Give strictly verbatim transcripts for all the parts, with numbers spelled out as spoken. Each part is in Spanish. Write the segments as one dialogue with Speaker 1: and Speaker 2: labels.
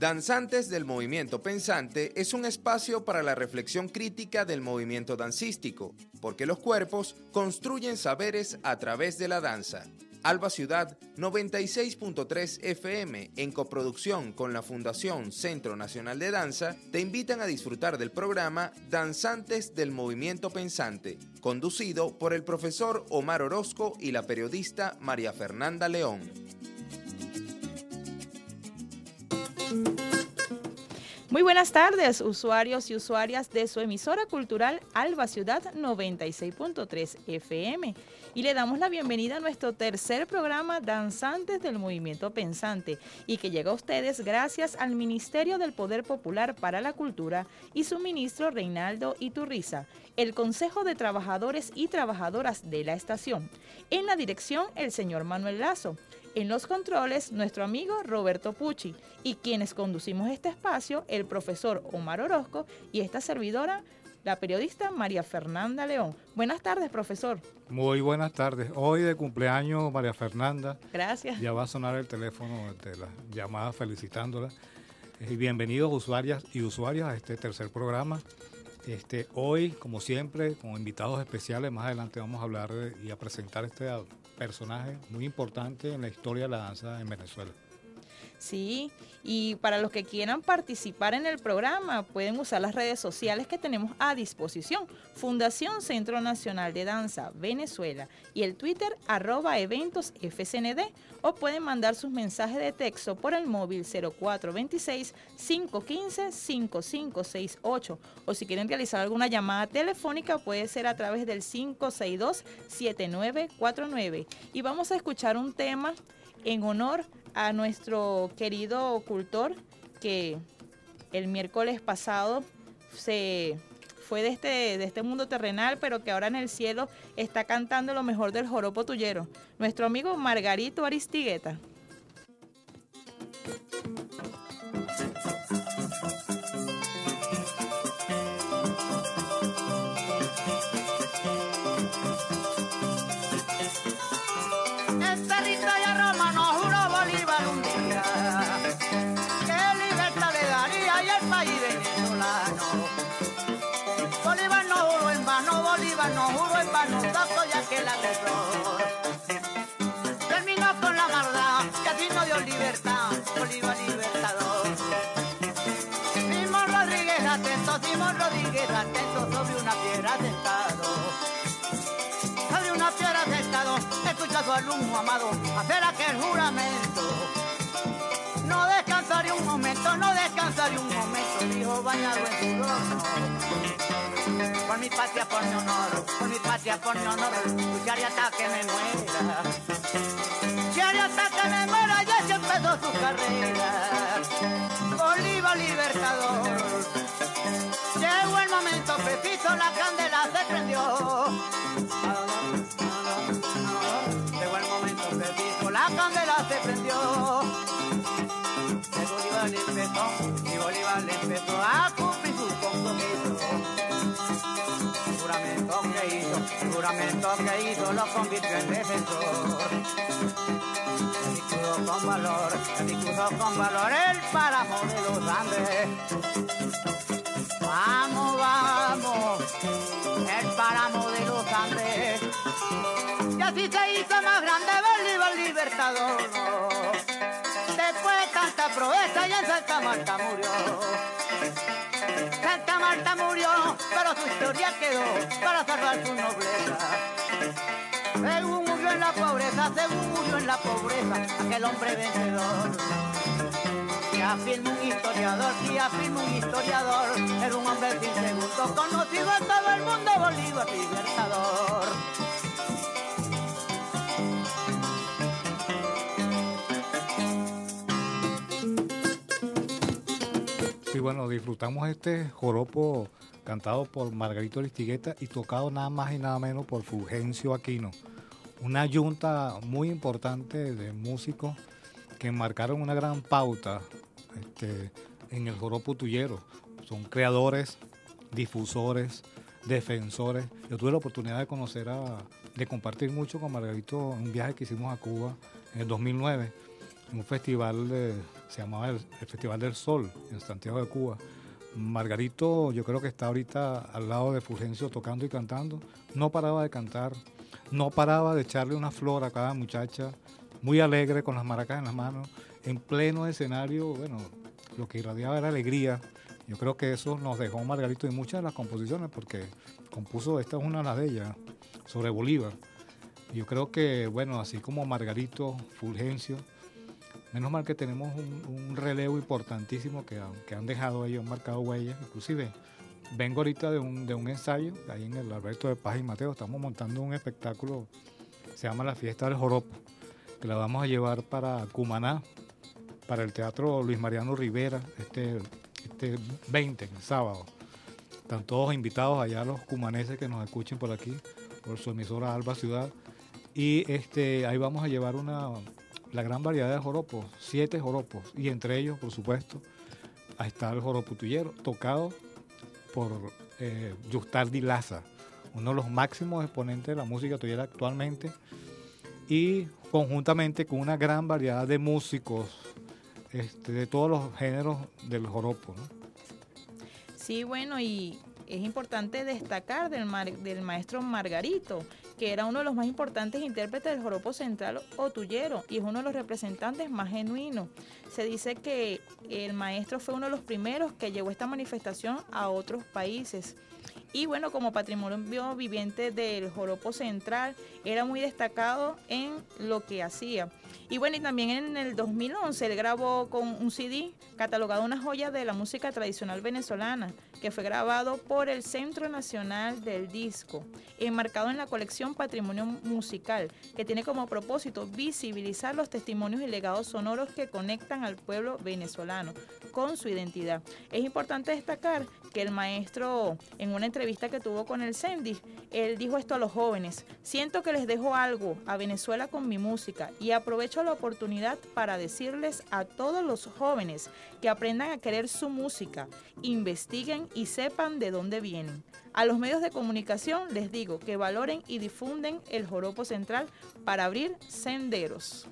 Speaker 1: Danzantes del Movimiento Pensante es un espacio para la reflexión crítica del movimiento dancístico, porque los cuerpos construyen saberes a través de la danza. Alba Ciudad noventa y seis punto tres F M, en coproducción con la Fundación Centro Nacional de Danza, te invitan a disfrutar del programa Danzantes del Movimiento Pensante, conducido por el profesor Omar Orozco y la periodista María Fernanda León.
Speaker 2: Muy buenas tardes, usuarios y usuarias de su emisora cultural Alba Ciudad noventa y seis punto tres F M. Y le damos la bienvenida a nuestro tercer programa Danzantes del Movimiento Pensante, y que llega a ustedes gracias al Ministerio del Poder Popular para la Cultura y su ministro Reinaldo Iturriza, el Consejo de Trabajadores y Trabajadoras de la estación. En la dirección, el señor Manuel Lazo. En los controles, nuestro amigo Roberto Pucci, y quienes conducimos este espacio, el profesor Omar Orozco y esta servidora, la periodista María Fernanda León. Buenas tardes, profesor.
Speaker 3: Muy buenas tardes. Hoy de cumpleaños María Fernanda.
Speaker 2: Gracias.
Speaker 3: Ya va a sonar el teléfono de la llamada felicitándola. Y bienvenidos usuarias y usuarios a este tercer programa. Este, hoy, como siempre, con invitados especiales. Más adelante vamos a hablar de, y a presentar este personaje muy importante en la historia de la danza en Venezuela.
Speaker 2: Sí, y para los que quieran participar en el programa, pueden usar las redes sociales que tenemos a disposición. Fundación Centro Nacional de Danza Venezuela y el Twitter arroba eventos F C N D, o pueden mandar sus mensajes de texto por el móvil cero cuatro dos seis, cinco uno cinco, cinco cinco seis ocho, o si quieren realizar alguna llamada telefónica puede ser a través del cinco seis dos, siete nueve cuatro nueve. Y vamos a escuchar un tema en honor a nuestro querido cultor, que el miércoles pasado se fue de este, de este mundo terrenal, pero que ahora en el cielo está cantando lo mejor del joropo tuyero, nuestro amigo Margarito Aristigueta.
Speaker 4: No juro en vano, saco ya que la terror terminó con la maldad, que así no dio libertad, Bolívar libertador. Simón Rodríguez atento, Simón Rodríguez atento, sobre una piedra sentado, sobre una piedra sentado, escucha a su alumno amado hacer aquel juramento. No descansaré un momento, no descansaré un momento, dijo bañado en sudor, no. Por mi patria, por mi honor, por mi patria, por mi honor, lucharé hasta que me muera. Lucharé hasta que me muera, ya se empezó su carrera. Bolívar libertador. Llegó el momento preciso, la candela se prendió. Llegó el momento preciso, la candela se prendió. Y Bolívar le empezó, y Bolívar le empezó a cumplir sus compromisos. Juramento que hizo, juramento que hizo, lo convirtió en defensor. El discurso con valor, el discurso con valor, el páramo de los Andes. Vamos, vamos, el páramo de los Andes. Y así se hizo más grande Bolívar libertador. Después de tanta proeza, ya en Santa Marta murió. Santa Marta murió, pero su historia quedó para salvar su nobleza. Según murió en la pobreza, según murió en la pobreza, aquel hombre vencedor. Y afirma un historiador, y afirma un historiador, era un hombre sin segundo, conocido en todo el mundo, Bolívar libertador.
Speaker 3: Sí, bueno, disfrutamos este joropo cantado por Margarito Aristigueta y tocado nada más y nada menos por Fulgencio Aquino. Una yunta muy importante de músicos que marcaron una gran pauta este, en el joropo tuyero. Son creadores, difusores, defensores. Yo tuve la oportunidad de conocer, a, de compartir mucho con Margarito en un viaje que hicimos a Cuba en el dos mil nueve. en un festival, de, se llamaba el, el Festival del Sol, en Santiago de Cuba. Margarito, yo creo que está ahorita al lado de Fulgencio tocando y cantando. No paraba de cantar, no paraba de echarle una flor a cada muchacha, muy alegre con las maracas en las manos, en pleno escenario. Bueno, lo que irradiaba era alegría. Yo creo que eso nos dejó Margarito en muchas de las composiciones, porque compuso, esta es una de las de ellas, sobre Bolívar. Yo creo que, bueno, así como Margarito, Fulgencio, menos mal que tenemos un, un relevo importantísimo que, que han dejado ellos, han marcado huellas. Inclusive, vengo ahorita de un, de un ensayo, ahí en el Alberto de Paz y Mateo, estamos montando un espectáculo, se llama La Fiesta del Joropo, que la vamos a llevar para Cumaná, para el Teatro Luis Mariano Rivera, este, este veinte, el sábado. Están todos invitados allá los cumaneses que nos escuchen por aquí, por su emisora Alba Ciudad. Y este, ahí vamos a llevar una, la gran variedad de joropos, siete joropos, y entre ellos, por supuesto, ahí está el joropo tuyero, tocado por eh, Yustardi Laza, uno de los máximos exponentes de la música tuyera actualmente, y conjuntamente con una gran variedad de músicos este, de todos los géneros del joropo, ¿no?
Speaker 2: Sí, bueno, y es importante destacar del, mar, del maestro Margarito, que era uno de los más importantes intérpretes del joropo central o tuyero y es uno de los representantes más genuinos. Se dice que el maestro fue uno de los primeros que llevó esta manifestación a otros países. Y bueno, como patrimonio viviente del joropo central, era muy destacado en lo que hacía. Y bueno, y también en el dos mil once él grabó con un C D catalogado una joya de la música tradicional venezolana, que fue grabado por el Centro Nacional del Disco, enmarcado en la colección Patrimonio Musical, que tiene como propósito visibilizar los testimonios y legados sonoros que conectan al pueblo venezolano con su identidad. Es importante destacar que el maestro, en una entrevista que tuvo con el CENDIS, él dijo esto a los jóvenes: siento que les dejo algo a Venezuela con mi música y aprovecho la oportunidad para decirles a todos los jóvenes que aprendan a querer su música, investiguen y sepan de dónde vienen. A los medios de comunicación les digo que valoren y difunden el joropo central para abrir senderos.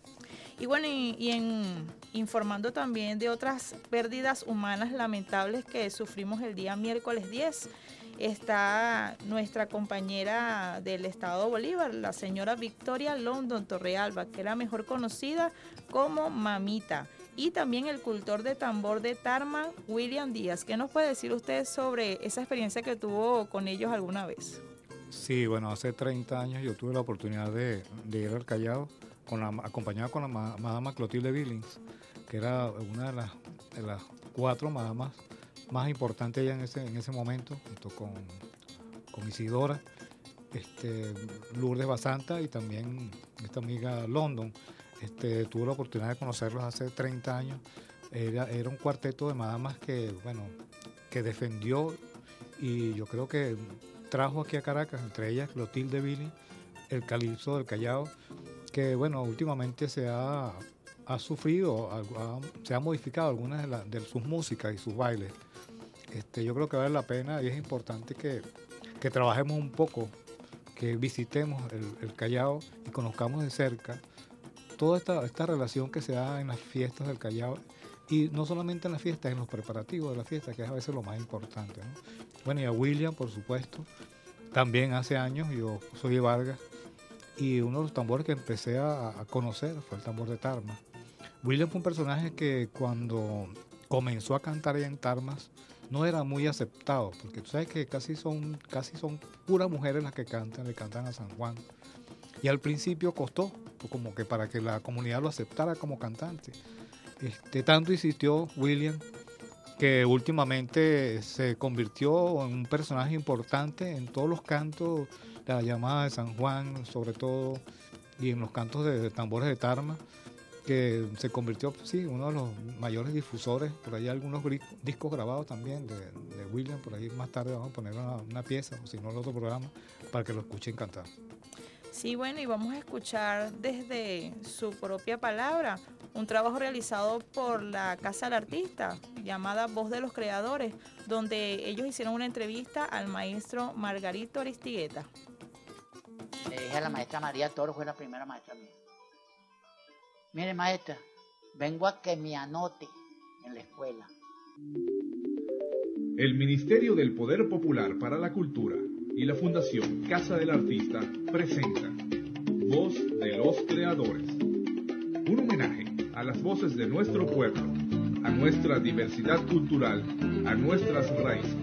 Speaker 2: Y bueno, y, y en, informando también de otras pérdidas humanas lamentables que sufrimos el día miércoles diez, está nuestra compañera del Estado Bolívar, la señora Victoria London Torrealba, que era mejor conocida como Mamita, y también el cultor de tambor de Tarma, William Díaz. ¿Qué nos puede decir usted sobre esa experiencia que tuvo con ellos alguna vez?
Speaker 3: Sí, bueno, hace treinta años yo tuve la oportunidad de, de ir al Callao, con la, acompañada con la ma, madama Clotilde Billings, que era una de las, de las cuatro madamas más importantes ya en ese, en ese momento, junto con, con Isidora, este, Lourdes Basanta y también esta amiga London. Este, tuve la oportunidad de conocerlos hace treinta años. Era, era un cuarteto de madamas que, bueno, que defendió y yo creo que trajo aquí a Caracas, entre ellas Clotilde Billings, el calipso del Callao, que bueno, últimamente se ha, ha sufrido, ha, se ha modificado algunas de, la, de sus músicas y sus bailes. Este, yo creo que vale la pena y es importante que, que trabajemos un poco, que visitemos el, el Callao y conozcamos de cerca toda esta, esta relación que se da en las fiestas del Callao, y no solamente en las fiestas, en los preparativos de la fiesta, que es a veces lo más importante, ¿no? Bueno, y a William, por supuesto, también hace años, yo soy de Vargas, y uno de los tambores que empecé a, a conocer fue el tambor de Tarma. William fue un personaje que cuando comenzó a cantar allá en Tarmas no era muy aceptado, porque tú sabes que casi son, casi son puras mujeres las que cantan, le cantan a San Juan. Y al principio costó, como que para que la comunidad lo aceptara como cantante. Este, tanto insistió William que últimamente se convirtió en un personaje importante en todos los cantos de la llamada de San Juan, sobre todo, y en los cantos de, de tambores de Tarma, que se convirtió, sí, uno de los mayores difusores. Por ahí algunos discos grabados también de, de William, por ahí más tarde vamos a poner una, una pieza, o si no, el otro programa, para que lo escuchen cantar.
Speaker 2: Sí, bueno, y vamos a escuchar desde su propia palabra un trabajo realizado por la Casa del Artista, llamada Voz de los Creadores, donde ellos hicieron una entrevista al maestro Margarito Aristigueta.
Speaker 5: Le dije a la maestra María Toro, fue la primera maestra mía. Mire, maestra, vengo a que me anote en la escuela.
Speaker 6: El Ministerio del Poder Popular para la Cultura y la Fundación Casa del Artista presentan Voz de los Creadores, un homenaje a las voces de nuestro pueblo, a nuestra diversidad cultural, a nuestras raíces.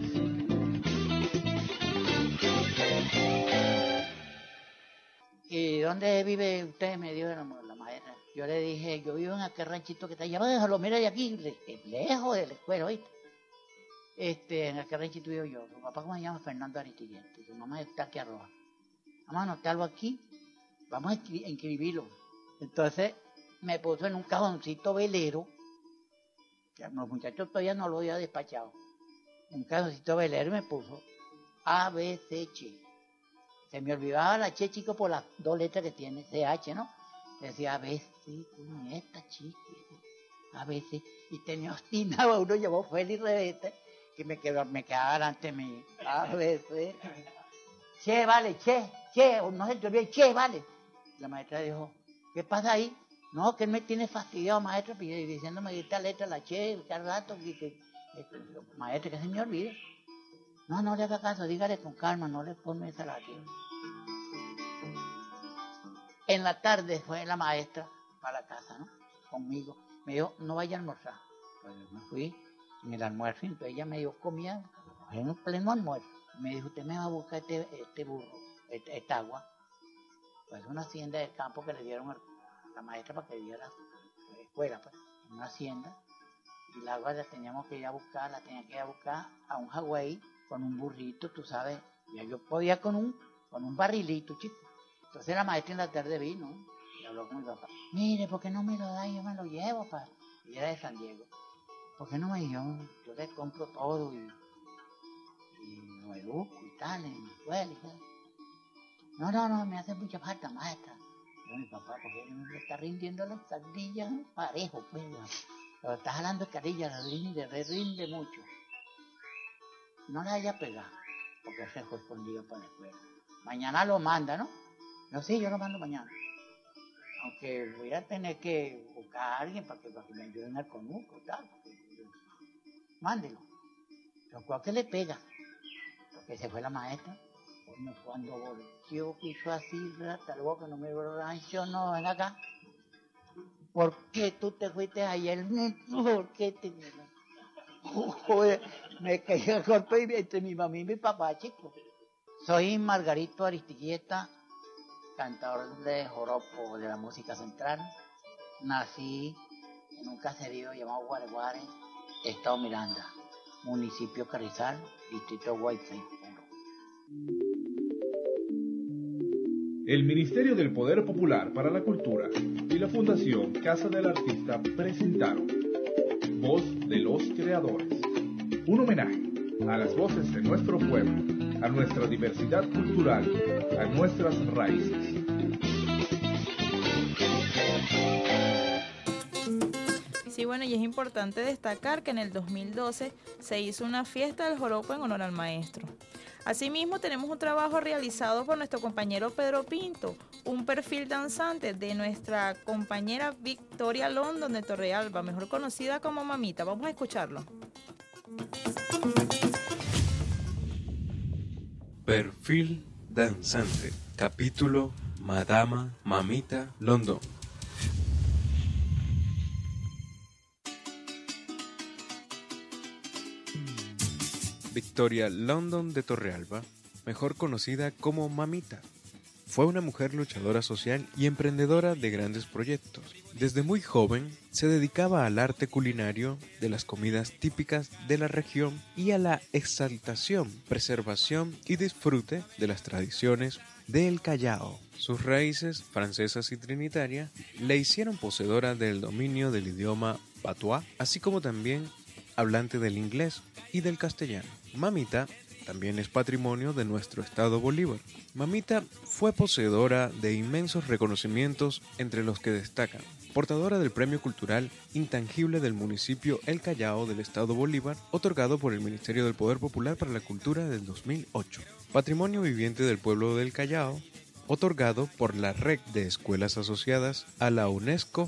Speaker 5: ¿Y dónde vive usted? Me dijo la, la maestra. Yo le dije, yo vivo en aquel ranchito que está allá, déjalo, mira de aquí, le, lejos de la escuela, ¿oíste? Este, en aquel ranchito vivo yo. Su papá, como se llama, Fernando Aristiguete, su mamá está aquí arriba. Vamos a anotarlo aquí, vamos a inscribirlo. Entonces me puso en un cajoncito velero, que los muchachos todavía no lo había despachado. Un cajoncito velero y me puso A, B, C, H. Se me olvidaba la Che, chico, por las dos letras que tiene, C H, ¿no? Decía A, B, C, esta chica, A, B, C. Y tenía obstinado, uno llamó Félix Revete, que me, quedó, me quedaba delante de mí. A, B, C. Che, vale, Che, Che, no se te olvide, Che, vale. La maestra dijo, ¿qué pasa ahí? No, que él me tiene fastidiado, maestro, diciéndome que esta letra, la Che, cada rato, que, que, que, maestra, que se me olvide. No, no le haga caso, dígale con calma, no le ponme esa lágrima. En la tarde fue la maestra para la casa, ¿no? Conmigo. Me dijo, no vaya a almorzar. Pues me fui en el almuerzo, entonces ella me dio comida en un pleno almuerzo. Me dijo, usted me va a buscar este, este burro, este, esta agua. Pues una hacienda del campo que le dieron a la maestra para que diera a la escuela, pues, una hacienda. Y la agua la teníamos que ir a buscar, la tenía que ir a buscar a un Hawái con un burrito, tú sabes. Ya yo podía con un, con un barrilito, chico. Entonces la maestra en la tarde vino y habló con mi papá. Mire, ¿por qué no me lo da? Yo me lo llevo, pa. Y era de San Diego. ¿Por qué no me dio? Yo le compro todo y, y lo educo y tal, en mi escuela y tal. No, no, no, me hace mucha falta, maestra. Yo, mi papá, porque él me está rindiendo las carrillas parejo, pues. Pero está jalando carrillas, las rinde, le rinde mucho. No la haya pegado, porque se fue escondido para la escuela. Mañana lo manda, ¿no? No, sí, yo lo mando mañana. Aunque voy a tener que buscar a alguien para que, para que me ayuden al conuco y tal. Mándelo. Lo cual que le pega. Porque se fue la maestra. Bueno, cuando volteó, hizo así, hasta luego que no me rancho, no, ven acá. ¿Por qué tú te fuiste ayer? ¿Por qué te... Joder, me caí el golpe entre mi mamá y mi papá, chico. Soy Margarito Aristigueta, cantador de joropo de la música central. Nací en un caserío llamado Guareguare, Estado Miranda, municipio Carrizal, distrito Guayzay.
Speaker 6: El Ministerio del Poder Popular para la Cultura y la Fundación Casa del Artista presentaron Voz de los Creadores, un homenaje a las voces de nuestro pueblo, a nuestra diversidad cultural, a nuestras raíces.
Speaker 2: Sí, bueno, y es importante destacar que en el dos mil doce se hizo una fiesta del joropo en honor al maestro. Asimismo, tenemos un trabajo realizado por nuestro compañero Pedro Pinto, un perfil danzante de nuestra compañera Victoria London de Torrealba, mejor conocida como Mamita. Vamos a escucharlo.
Speaker 7: Perfil danzante, capítulo Madama Mamita London. Victoria London de Torrealba, mejor conocida como Mamita, fue una mujer luchadora social y emprendedora de grandes proyectos. Desde muy joven se dedicaba al arte culinario de las comidas típicas de la región y a la exaltación, preservación y disfrute de las tradiciones del Callao. Sus raíces francesas y trinitarias le hicieron poseedora del dominio del idioma patuá, así como también hablante del inglés y del castellano. Mamita también es patrimonio de nuestro estado Bolívar. Mamita fue poseedora de inmensos reconocimientos, entre los que destacan portadora del Premio Cultural Intangible del municipio El Callao del estado Bolívar, otorgado por el Ministerio del Poder Popular para la Cultura del dos mil ocho. Patrimonio viviente del pueblo del Callao, otorgado por la Red de Escuelas Asociadas a la UNESCO,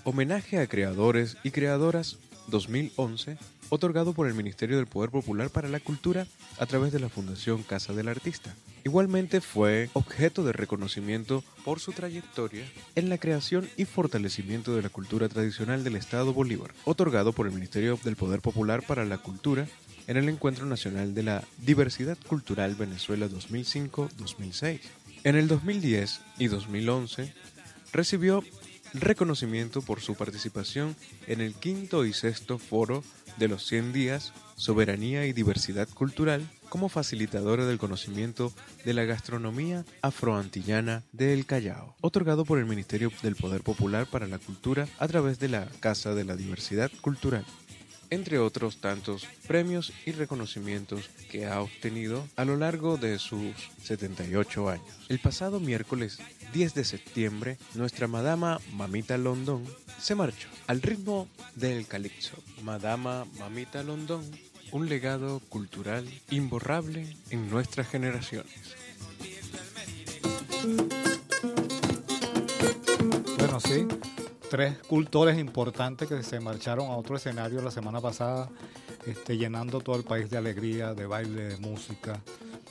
Speaker 7: Homenaje a Creadores y Creadoras dos mil once, otorgado por el Ministerio del Poder Popular para la Cultura a través de la Fundación Casa del Artista. Igualmente fue objeto de reconocimiento por su trayectoria en la creación y fortalecimiento de la cultura tradicional del Estado Bolívar, otorgado por el Ministerio del Poder Popular para la Cultura en el Encuentro Nacional de la Diversidad Cultural Venezuela dos mil cinco dos mil seis. En el dos mil diez y dos mil once recibió reconocimiento por su participación en el quinto y sexto foro de los cien días Soberanía y Diversidad Cultural como facilitadora del conocimiento de la gastronomía afroantillana de El Callao, otorgado por el Ministerio del Poder Popular para la Cultura a través de la Casa de la Diversidad Cultural, entre otros tantos premios y reconocimientos que ha obtenido a lo largo de sus setenta y ocho años. El pasado miércoles diez de septiembre, nuestra Madama Mamita Londón se marchó al ritmo del calipso. Madama Mamita Londón, un legado cultural imborrable en nuestras generaciones.
Speaker 3: Bueno, sí. Tres cultores importantes que se marcharon a otro escenario la semana pasada, este, llenando todo el país de alegría, de baile, de música.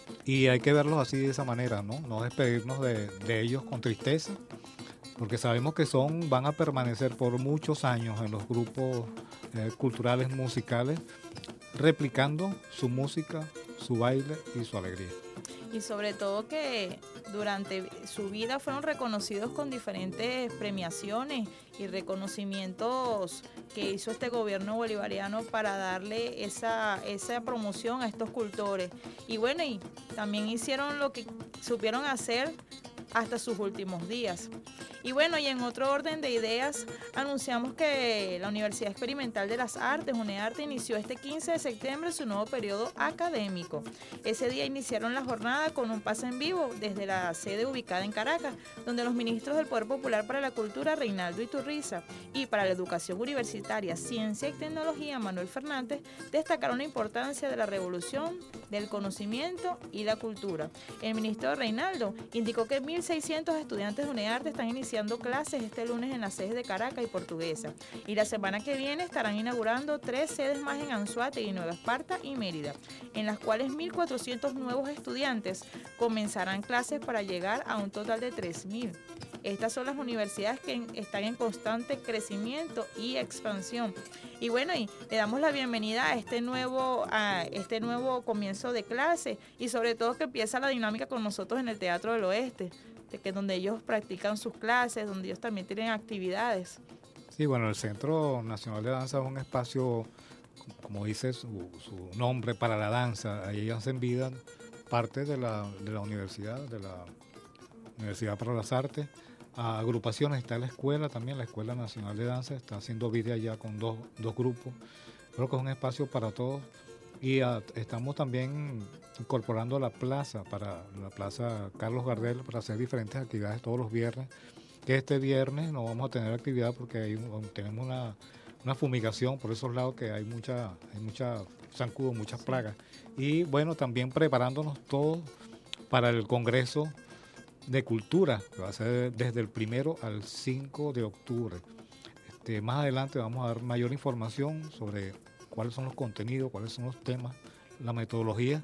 Speaker 3: Y hay que verlos así de esa manera, ¿no? No despedirnos de, de ellos con tristeza, porque sabemos que son, van a permanecer por muchos años en los grupos eh, culturales musicales, replicando su música, su baile y su alegría.
Speaker 2: Y sobre todo que durante su vida fueron reconocidos con diferentes premiaciones y reconocimientos que hizo este gobierno bolivariano para darle esa, esa promoción a estos cultores. Y bueno, y también hicieron lo que supieron hacer hasta sus últimos días. Y bueno, y en otro orden de ideas, anunciamos que la Universidad Experimental de las Artes, UNEARTE, inició este quince de septiembre su nuevo periodo académico. Ese día iniciaron la jornada con un pase en vivo desde la sede ubicada en Caracas, donde los ministros del Poder Popular para la Cultura, Reinaldo Iturriza, y para la Educación Universitaria, Ciencia y Tecnología, Manuel Fernández, destacaron la importancia de la revolución del conocimiento y la cultura. El ministro Reinaldo indicó que mil seiscientos estudiantes de UNEARTE están iniciando clases este lunes en las sedes de Caracas y Portuguesa, y la semana que viene estarán inaugurando tres sedes más en Anzoátegui, Nueva Esparta y Mérida, en las cuales mil cuatrocientos nuevos estudiantes comenzarán clases para llegar a un total de tres mil. Estas son las universidades que están en constante crecimiento y expansión. Y bueno, y le damos la bienvenida a este nuevo, a este nuevo comienzo de clase, y sobre todo que empieza la dinámica con nosotros en el Teatro del Oeste, de que donde ellos practican sus clases, donde ellos también tienen actividades.
Speaker 3: Sí, bueno, el Centro Nacional de Danza es un espacio, como dice su, su nombre, para la danza. Ahí hacen vida parte de la, de la universidad, de la Universidad para las Artes. A agrupaciones, está la escuela también, la Escuela Nacional de Danza, está haciendo vida ya con dos, dos grupos. Creo que es un espacio para todos. Y a, estamos también incorporando la plaza, para la plaza Carlos Gardel, para hacer diferentes actividades todos los viernes. Que este viernes no vamos a tener actividad porque hay, tenemos una, una fumigación por esos lados, que hay mucha, hay mucha zancudo, muchas plagas. Y bueno, también preparándonos todos para el Congreso de Cultura, que va a ser desde el primero al cinco de octubre. Este, más adelante vamos a dar mayor información sobre cuáles son los contenidos, cuáles son los temas, la metodología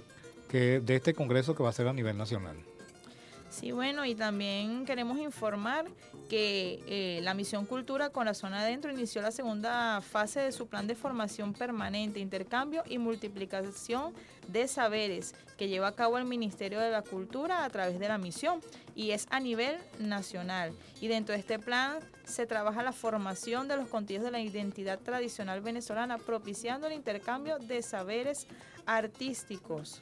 Speaker 3: que de este congreso que va a ser a nivel nacional.
Speaker 2: Sí, bueno, y también queremos informar que eh, la Misión Cultura Corazón Adentro inició la segunda fase de su plan de formación permanente, intercambio y multiplicación de saberes que lleva a cabo el Ministerio de la Cultura a través de la misión, y es a nivel nacional. Y dentro de este plan se trabaja la formación de los contenidos de la identidad tradicional venezolana, propiciando el intercambio de saberes artísticos.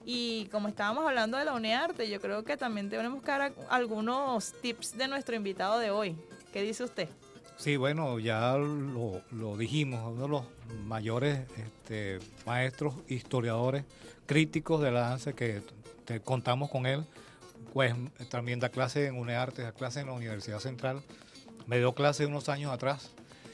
Speaker 2: Y como estábamos hablando de la UNEARTE, yo creo que también tenemos que dar algunos tips de nuestro invitado de hoy. ¿Qué dice usted?
Speaker 3: Sí, bueno, ya lo, lo dijimos, uno de los mayores este, maestros, historiadores, críticos de la danza, que te, contamos con él, pues también da clase en UNEARTE, da clase en la Universidad Central, me dio clase unos años atrás,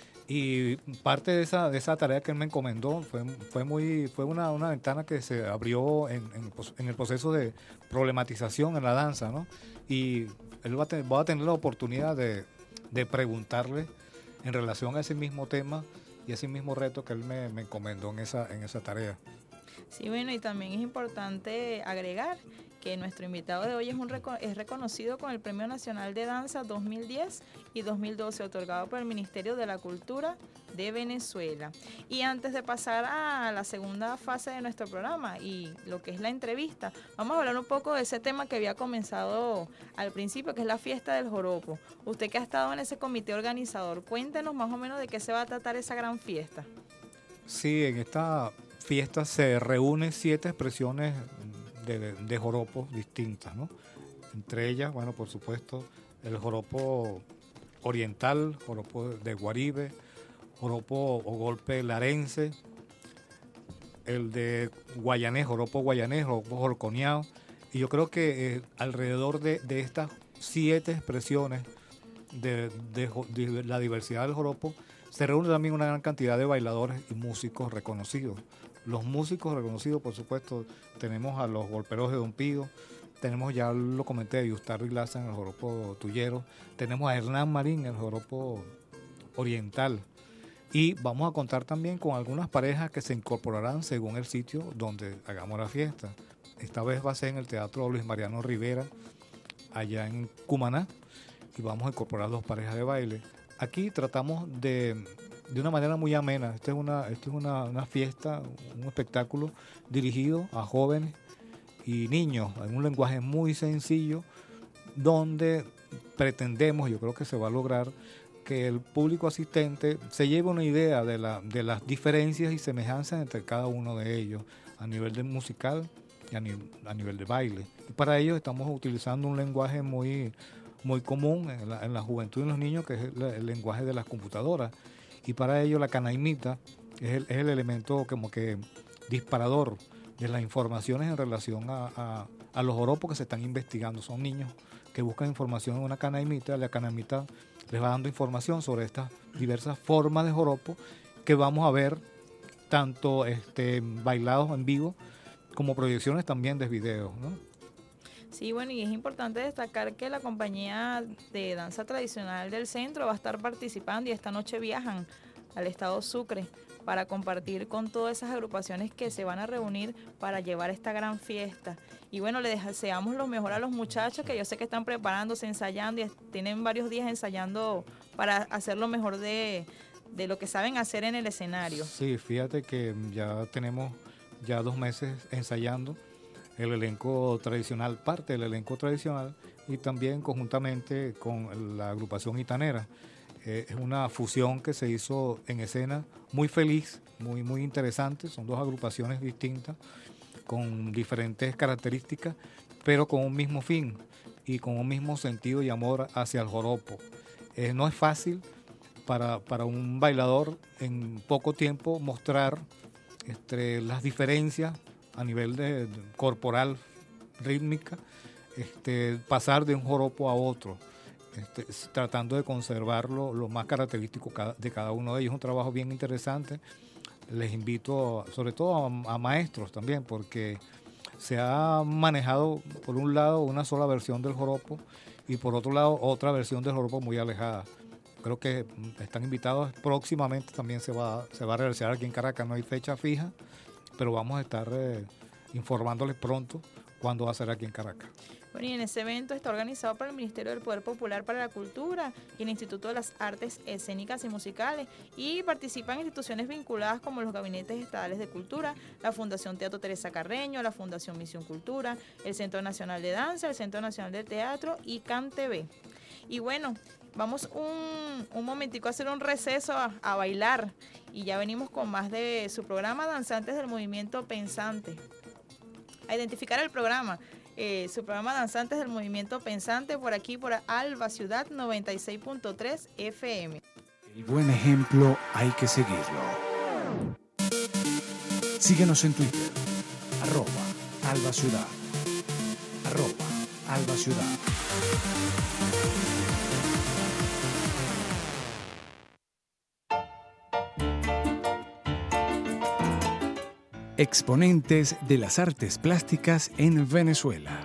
Speaker 3: y parte de esa, de esa tarea que él me encomendó fue, fue, muy, fue una, una ventana que se abrió en, en, en el proceso de problematización en la danza, ¿no? Y él va a, ten, va a tener la oportunidad de, de preguntarle en relación a ese mismo tema y ese mismo reto que él me, me encomendó en esa, en esa tarea.
Speaker 2: Sí, bueno, y también es importante agregar que nuestro invitado de hoy es, un reco- es reconocido con el Premio Nacional de Danza dos mil diez y dos mil doce, otorgado por el Ministerio de la Cultura de Venezuela. Y antes de pasar a la segunda fase de nuestro programa y lo que es la entrevista, vamos a hablar un poco de ese tema que había comenzado al principio, que es la fiesta del joropo. Usted que ha estado en ese comité organizador, cuéntenos más o menos de qué se va a tratar esa gran fiesta.
Speaker 3: Sí, en esta fiesta se reúnen siete expresiones de, de joropos distintas, ¿no? Entre ellas, bueno, por supuesto, el joropo oriental, joropo de Guaribe, joropo o golpe larense, el de guayanés, joropo guayanés, joropo jorconeado. Y yo creo que eh, alrededor de, de estas siete expresiones de, de, de la diversidad del joropo se reúne también una gran cantidad de bailadores y músicos reconocidos. Los músicos reconocidos, por supuesto, tenemos a los golperos de Don Pío, tenemos, ya lo comenté, a Yustardo y Laza en el joropo tuyero, tenemos a Hernán Marín en el joropo oriental. Y vamos a contar también con algunas parejas que se incorporarán según el sitio donde hagamos la fiesta. Esta vez va a ser en el Teatro Luis Mariano Rivera, allá en Cumaná, y vamos a incorporar dos parejas de baile. Aquí tratamos de, de una manera muy amena. Esta es una, esta es una, una fiesta, un espectáculo dirigido a jóvenes y niños, en un lenguaje muy sencillo, donde pretendemos, yo creo que se va a lograr, que el público asistente se lleve una idea de, la, de las diferencias y semejanzas entre cada uno de ellos a nivel de musical y a, ni, a nivel de baile. Y para ello estamos utilizando un lenguaje muy, muy común en la, en la juventud y en los niños, que es el, el lenguaje de las computadoras. Y para ello la canaimita es el, es el elemento como que disparador de las informaciones en relación a, a, a los joropos que se están investigando. Son niños que buscan información en una canaimita. La canaimita les va dando información sobre estas diversas formas de joropo que vamos a ver tanto este, bailados en vivo como proyecciones también de videos, ¿no?
Speaker 2: Sí, bueno, y es importante destacar que la compañía de danza tradicional del centro va a estar participando y esta noche viajan al estado Sucre para compartir con todas esas agrupaciones que se van a reunir para llevar esta gran fiesta. Y bueno, le deseamos lo mejor a los muchachos, que yo sé que están preparándose, ensayando y tienen varios días ensayando para hacer lo mejor de, de lo que saben hacer en el escenario.
Speaker 3: Sí, fíjate que ya tenemos ya dos meses ensayando el elenco tradicional, parte del elenco tradicional, y también conjuntamente con la agrupación gitanera. Eh, es una fusión que se hizo en escena muy feliz, muy, muy interesante. Son dos agrupaciones distintas, con diferentes características, pero con un mismo fin y con un mismo sentido y amor hacia el joropo. Eh, no es fácil para, para un bailador en poco tiempo mostrar este, las diferencias a nivel de, de corporal, rítmica, este, pasar de un joropo a otro. Este, tratando de conservarlo lo más característico de cada uno de ellos. Es un trabajo bien interesante. Les invito sobre todo a, a maestros también, porque se ha manejado por un lado una sola versión del joropo y por otro lado otra versión del joropo muy alejada. Creo que están invitados. Próximamente también se va, se va a realizar aquí en Caracas. No hay fecha fija, pero vamos a estar eh, informándoles pronto cuándo va a ser aquí en Caracas.
Speaker 2: Bueno, y en ese evento está organizado por el Ministerio del Poder Popular para la Cultura y el Instituto de las Artes Escénicas y Musicales, y participan instituciones vinculadas como los Gabinetes Estadales de Cultura, la Fundación Teatro Teresa Carreño, la Fundación Misión Cultura, el Centro Nacional de Danza, el Centro Nacional de Teatro y CanTV. Y bueno, vamos un, un momentico a hacer un receso a, a bailar, y ya venimos con más de su programa Danzantes del Movimiento Pensante. A identificar el programa. Eh, su programa Danzantes del Movimiento Pensante, por aquí, por Alba Ciudad noventa y seis punto tres F M.
Speaker 8: El buen ejemplo hay que seguirlo. Síguenos en Twitter, arroba Alba Ciudad, arroba Alba Ciudad. Exponentes de las artes plásticas en Venezuela.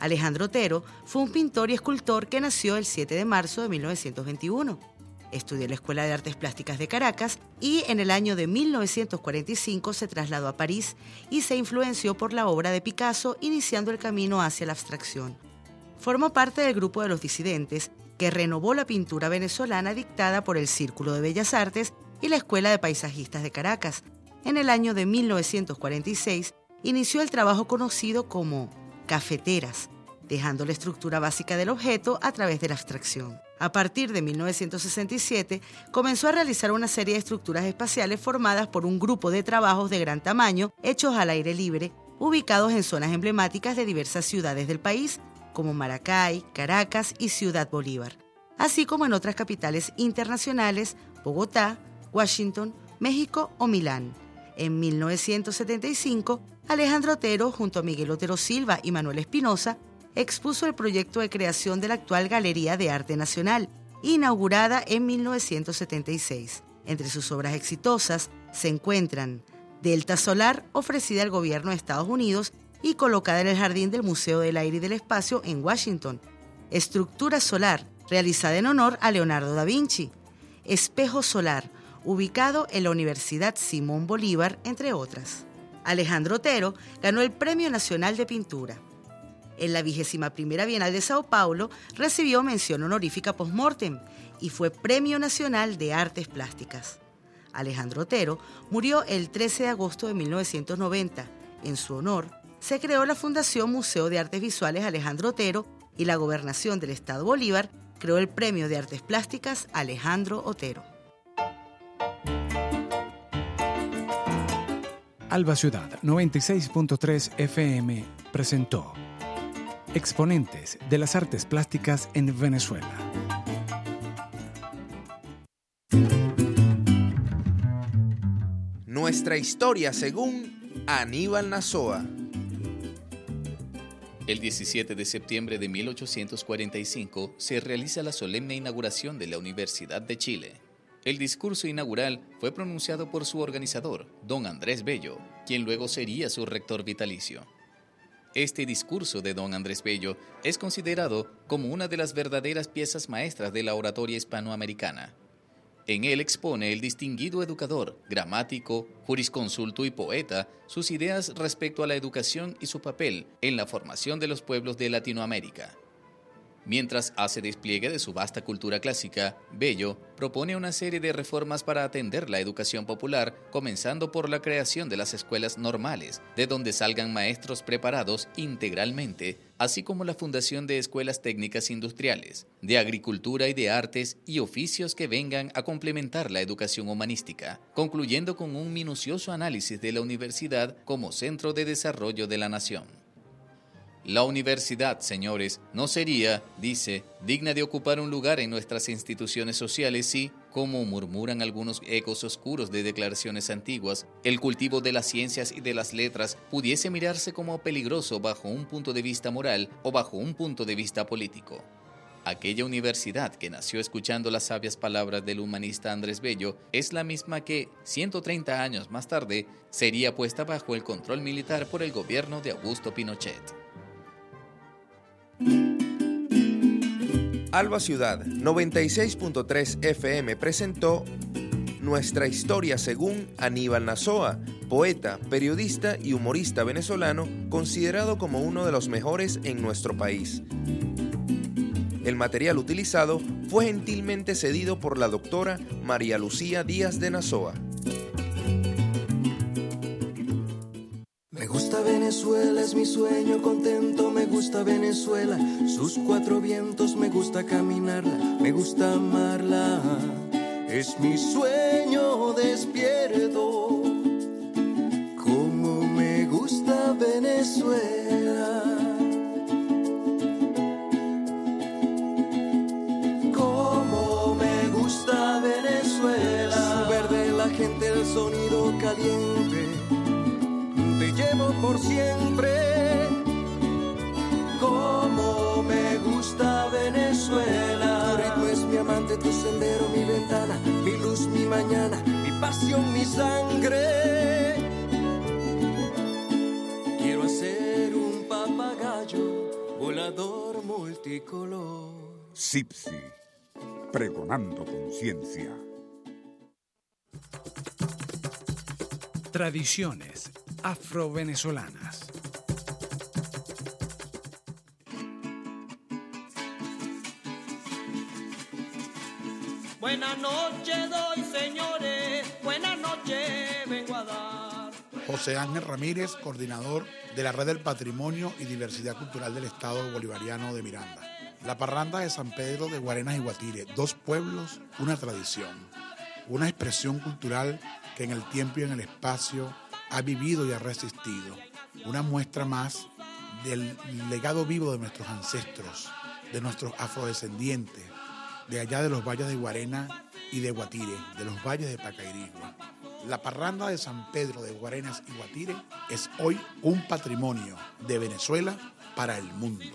Speaker 9: Alejandro Otero fue un pintor y escultor que nació el siete de marzo de mil novecientos veintiuno. Estudió en la Escuela de Artes Plásticas de Caracas y en el año de mil novecientos cuarenta y cinco se trasladó a París y se influenció por la obra de Picasso, iniciando el camino hacia la abstracción. Formó parte del grupo de los disidentes que renovó la pintura venezolana dictada por el Círculo de Bellas Artes y la Escuela de Paisajistas de Caracas. En el año de mil novecientos cuarenta y seis inició el trabajo conocido como cafeteras, dejando la estructura básica del objeto a través de la abstracción. A partir de mil novecientos sesenta y siete, comenzó a realizar una serie de estructuras espaciales formadas por un grupo de trabajos de gran tamaño, hechos al aire libre, ubicados en zonas emblemáticas de diversas ciudades del país, como Maracay, Caracas y Ciudad Bolívar, así como en otras capitales internacionales, Bogotá, Washington, México o Milán. En mil novecientos setenta y cinco, Alejandro Otero, junto a Miguel Otero Silva y Manuel Espinosa, expuso el proyecto de creación de la actual Galería de Arte Nacional, inaugurada en mil novecientos setenta y seis. Entre sus obras exitosas se encuentran Delta Solar, ofrecida al gobierno de Estados Unidos y colocada en el jardín del Museo del Aire y del Espacio en Washington. Estructura Solar, realizada en honor a Leonardo da Vinci. Espejo Solar, ubicado en la Universidad Simón Bolívar, entre otras. Alejandro Otero ganó el Premio Nacional de Pintura. En la vigésima primera Bienal de Sao Paulo recibió mención honorífica post-mortem y fue Premio Nacional de Artes Plásticas. Alejandro Otero murió el trece de agosto de mil novecientos noventa. En su honor, se creó la Fundación Museo de Artes Visuales Alejandro Otero y la Gobernación del Estado Bolívar creó el Premio de Artes Plásticas Alejandro Otero.
Speaker 8: Alba Ciudad noventa y seis punto tres F M presentó Exponentes de las Artes Plásticas en Venezuela.
Speaker 1: Nuestra historia según Aníbal Nazoa.
Speaker 10: El diecisiete de septiembre de mil ochocientos cuarenta y cinco se realiza la solemne inauguración de la Universidad de Chile. El discurso inaugural fue pronunciado por su organizador, don Andrés Bello, quien luego sería su rector vitalicio. Este discurso de don Andrés Bello es considerado como una de las verdaderas piezas maestras de la oratoria hispanoamericana. En él expone el distinguido educador, gramático, jurisconsulto y poeta sus ideas respecto a la educación y su papel en la formación de los pueblos de Latinoamérica. Mientras hace despliegue de su vasta cultura clásica, Bello propone una serie de reformas para atender la educación popular, comenzando por la creación de las escuelas normales, de donde salgan maestros preparados integralmente, así como la fundación de escuelas técnicas industriales, de agricultura y de artes y oficios que vengan a complementar la educación humanística, concluyendo con un minucioso análisis de la universidad como centro de desarrollo de la nación. La universidad, señores, no sería, dice, digna de ocupar un lugar en nuestras instituciones sociales si, como murmuran algunos ecos oscuros de declaraciones antiguas, el cultivo de las ciencias y de las letras pudiese mirarse como peligroso bajo un punto de vista moral o bajo un punto de vista político. Aquella universidad que nació escuchando las sabias palabras del humanista Andrés Bello es la misma que, ciento treinta años más tarde, sería puesta bajo el control militar por el gobierno de Augusto Pinochet.
Speaker 1: Alba Ciudad noventa y seis punto tres F M presentó Nuestra historia según Aníbal Nazoa, poeta, periodista y humorista venezolano considerado como uno de los mejores en nuestro país. El material utilizado fue gentilmente cedido por la doctora María Lucía Díaz de Nazoa.
Speaker 11: Me gusta Venezuela, es mi sueño contento, me gusta Venezuela, sus cuatro vientos, me gusta caminarla, me gusta amarla, es mi sueño despierto, como me gusta Venezuela, como me gusta Venezuela, su verde, la gente, el sonido caliente, te llevo por siempre, como me gusta Venezuela. Tu ritmo es mi amante, tu sendero, mi ventana, mi luz, mi mañana, mi pasión, mi sangre. Quiero hacer un papagayo volar Mirador multicolor.
Speaker 12: Sipsi, pregonando conciencia.
Speaker 8: Tradiciones afrovenezolanas.
Speaker 13: Buenas noches doy, señores, buenas noches vengo a dar.
Speaker 14: José Ángel Ramírez, coordinador de la Red del Patrimonio y Diversidad Cultural del Estado Bolivariano de Miranda. La parranda de San Pedro de Guarenas y Guatire, dos pueblos, una tradición, una expresión cultural que en el tiempo y en el espacio ha vivido y ha resistido. Una muestra más del legado vivo de nuestros ancestros, de nuestros afrodescendientes, de allá de los valles de Guarena y de Guatire, de los valles de Pacairigua. La parranda de San Pedro de Guarenas y Guatire es hoy un patrimonio de Venezuela para el mundo.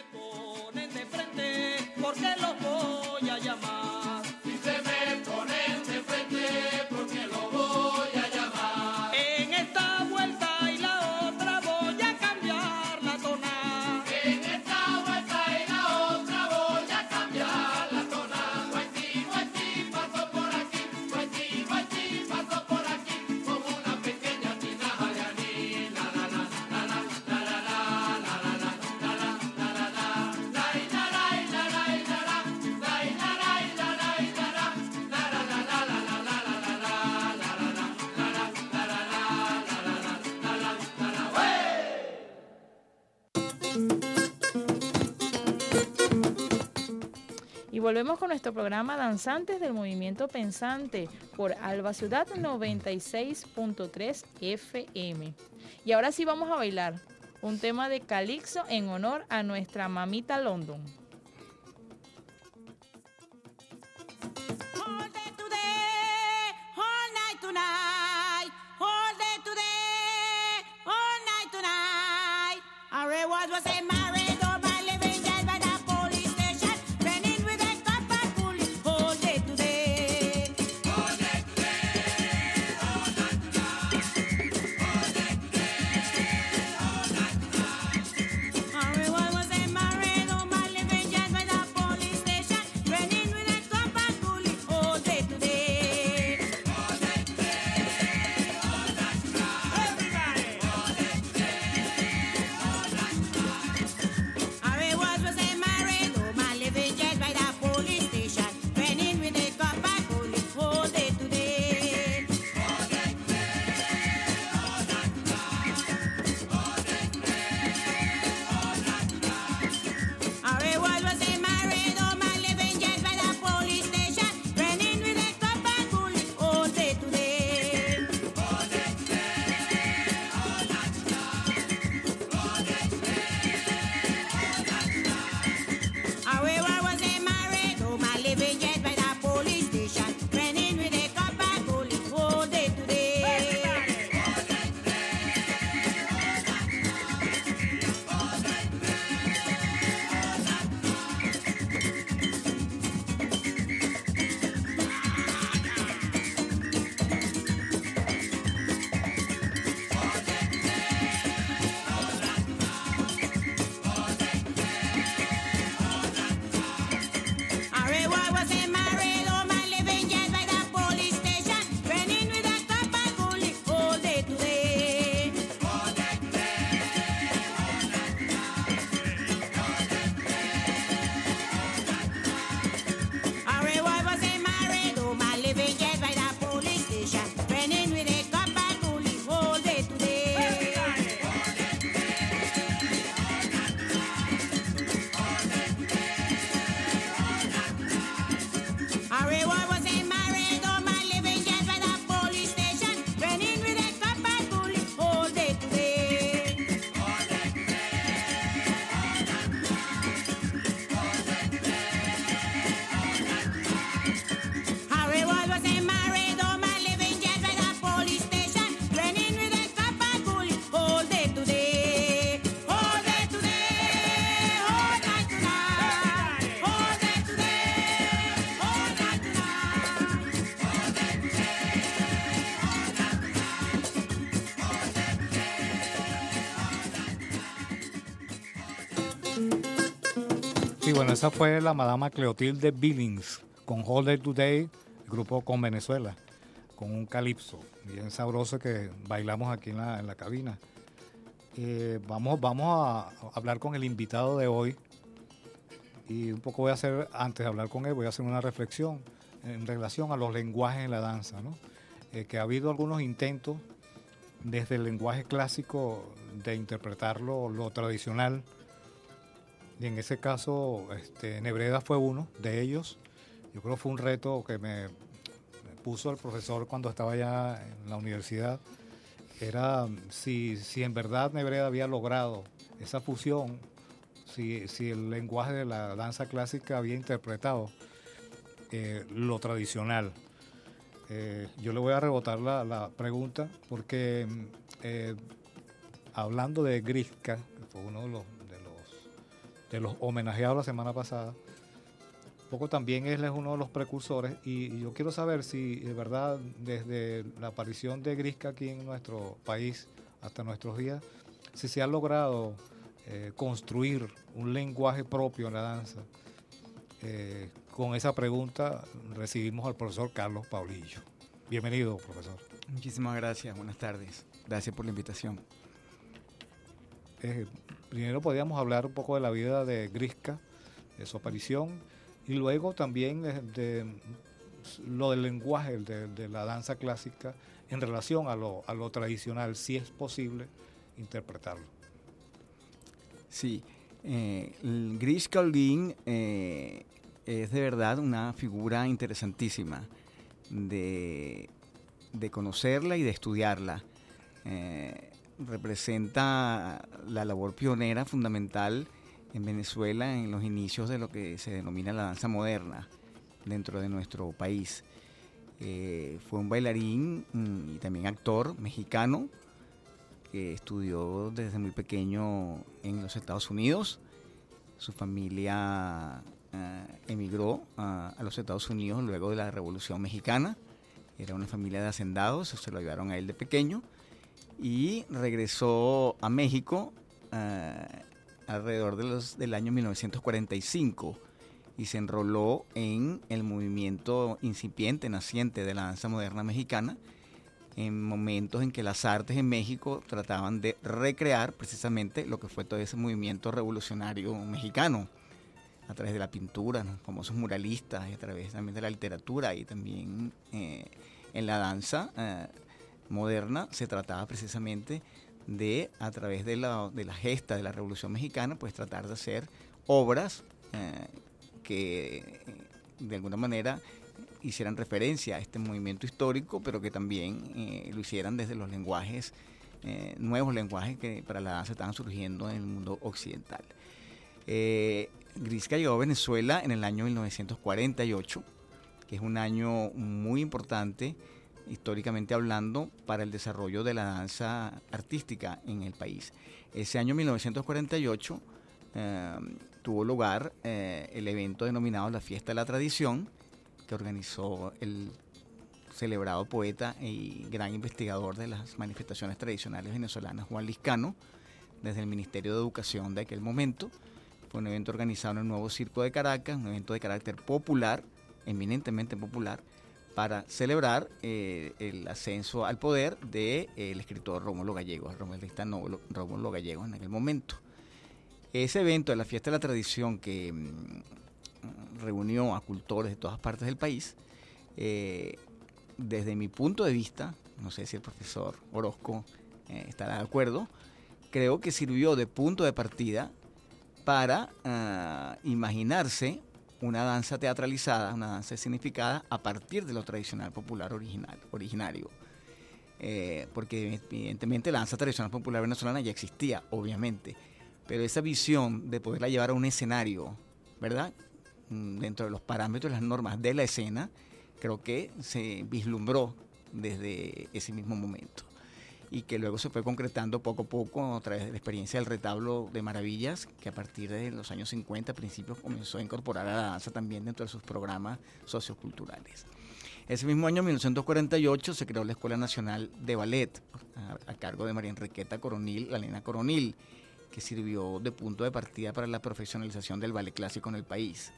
Speaker 13: Porque los voy a llamar.
Speaker 15: Si se me ponen de frente, porque lo voy a llamar.
Speaker 13: En esta vuelta y la otra voy a cambiar la tona.
Speaker 15: En esta vuelta y la otra voy a cambiar la tona. Guaití, guaití, paso por aquí. Guaití, guaití, paso por aquí. Como una pequeña tinaja de anís. La la la la la la la la la la la la la la la
Speaker 2: Y volvemos con nuestro programa Danzantes del Movimiento Pensante por Alba Ciudad noventa y seis punto tres F M. Y ahora sí vamos a bailar un tema de Calixto en honor a nuestra mamita London.
Speaker 3: Sí, bueno, esa fue la Madama Cleotilde Billings con Holiday Today, el grupo con Venezuela, con un calipso bien sabroso que bailamos aquí en la, en la cabina. Eh, vamos, vamos a hablar con el invitado de hoy y un poco voy a hacer, antes de hablar con él, voy a hacer una reflexión en relación a los lenguajes en la danza, ¿no? Eh, que ha habido algunos intentos desde el lenguaje clásico de interpretarlo lo tradicional, y en ese caso este, Nebreda fue uno de ellos. Yo creo que fue un reto que me, me puso el profesor cuando estaba ya en la universidad, era si, si en verdad Nebreda había logrado esa fusión, si, si el lenguaje de la danza clásica había interpretado eh, lo tradicional. Eh, yo le voy a rebotar la, la pregunta porque eh, hablando de Griška, que fue uno de los, de los, de los homenajeados la semana pasada, poco también él es uno de los precursores y, y yo quiero saber si de verdad desde la aparición de Griška aquí en nuestro país hasta nuestros días, si se ha logrado eh, construir un lenguaje propio en la danza. Eh, con esa pregunta recibimos al profesor Carlos Paulillo. Bienvenido, profesor.
Speaker 16: Muchísimas gracias, buenas tardes. Gracias por la invitación.
Speaker 3: Eh, primero podríamos hablar un poco de la vida de Griška, de su aparición, y luego también de, de lo del lenguaje de, de la danza clásica en relación a lo, a lo tradicional, si es posible interpretarlo.
Speaker 16: Sí, eh, Griška Holguín eh, es de verdad una figura interesantísima de, de conocerla y de estudiarla. Eh, representa la labor pionera fundamental en Venezuela en los inicios de lo que se denomina la danza moderna dentro de nuestro país. Eh, fue un bailarín y también actor mexicano que estudió desde muy pequeño en los Estados Unidos. Su familia uh, emigró a, a los Estados Unidos luego de la Revolución Mexicana. Era una familia de hacendados, se lo llevaron a él de pequeño y regresó a México uh, alrededor de los, del año mil novecientos cuarenta y cinco y se enroló en el movimiento incipiente, naciente de la danza moderna mexicana, en momentos en que las artes en México trataban de recrear precisamente lo que fue todo ese movimiento revolucionario mexicano, a través de la pintura, los famosos muralistas, y a través también de la literatura, y también eh, en la danza eh, moderna se trataba precisamente de, a través de la, de la gesta de la Revolución Mexicana, pues tratar de hacer obras eh, que de alguna manera hicieran referencia a este movimiento histórico, pero que también eh, lo hicieran desde los lenguajes, eh, nuevos lenguajes que para la danza estaban surgiendo en el mundo occidental. Eh, Griška llegó a Venezuela en el año mil novecientos cuarenta y ocho, que es un año muy importante históricamente hablando para el desarrollo de la danza artística en el país. Ese año mil novecientos cuarenta y ocho eh, tuvo lugar eh, el evento denominado la Fiesta de la Tradición, que organizó el celebrado poeta y gran investigador de las manifestaciones tradicionales venezolanas, Juan Liscano, desde el Ministerio de Educación de aquel momento. Fue un evento organizado en el Nuevo Circo de Caracas, un evento de carácter popular, eminentemente popular, para celebrar eh, el ascenso al poder del de, eh, escritor Rómulo Gallegos, el romualdista Rómulo Gallegos en aquel momento. Ese evento de la Fiesta de la Tradición que mmm, reunió a cultores de todas partes del país, eh, desde mi punto de vista, no sé si el profesor Orozco eh, estará de acuerdo, creo que sirvió de punto de partida para uh, imaginarse una danza teatralizada, una danza significada a partir de lo tradicional popular original, originario. Eh, porque evidentemente la danza tradicional popular venezolana ya existía, obviamente, pero esa visión de poderla llevar a un escenario, ¿verdad?, dentro de los parámetros y las normas de la escena, creo que se vislumbró desde ese mismo momento y que luego se fue concretando poco a poco a través de la experiencia del retablo de Maravillas, que a partir de los años cincuenta, principios, comenzó a incorporar a la danza también dentro de sus programas socioculturales. Ese mismo año, mil novecientos cuarenta y ocho, se creó la Escuela Nacional de Ballet, a, a cargo de María Enriqueta Coronil, la nena Coronil, que sirvió de punto de partida para la profesionalización del ballet clásico en el país.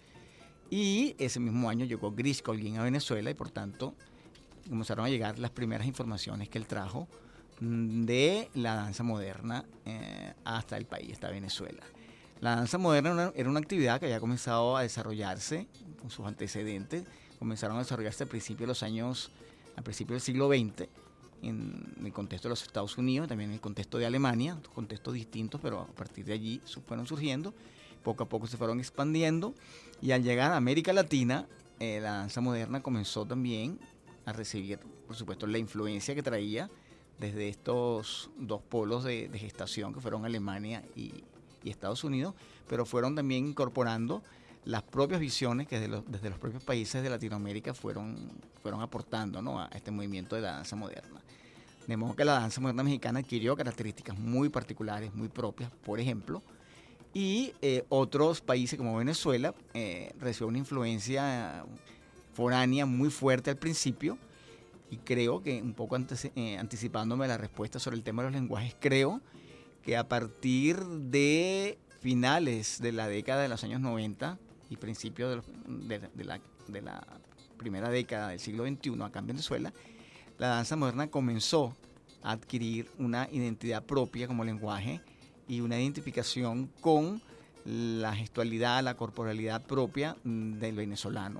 Speaker 16: Y ese mismo año llegó Grish Colguín a Venezuela y por tanto comenzaron a llegar las primeras informaciones que él trajo de la danza moderna eh, hasta el país, hasta Venezuela. La danza moderna era una, era una actividad que había comenzado a desarrollarse con sus antecedentes, comenzaron a desarrollarse a principios de los años, a principios del siglo veinte, en el contexto de los Estados Unidos, también en el contexto de Alemania, contextos distintos, pero a partir de allí fueron surgiendo, poco a poco se fueron expandiendo, y al llegar a América Latina, eh, la danza moderna comenzó también a recibir, por supuesto, la influencia que traía desde estos dos polos de, de gestación que fueron Alemania y, y Estados Unidos, pero fueron también incorporando las propias visiones que desde los, desde los propios países de Latinoamérica fueron, fueron aportando, ¿no?, a este movimiento de la danza moderna. De modo que la danza moderna mexicana adquirió características muy particulares, muy propias, por ejemplo, y eh, otros países como Venezuela eh, recibió una influencia foránea muy fuerte al principio, y creo que un poco antes, eh, anticipándome la respuesta sobre el tema de los lenguajes, creo que a partir de finales de la década de los años noventa y principios de, los, de, de, la, de la primera década del siglo veintiuno acá en Venezuela, la danza moderna comenzó a adquirir una identidad propia como lenguaje y una identificación con la gestualidad, la corporalidad propia del venezolano,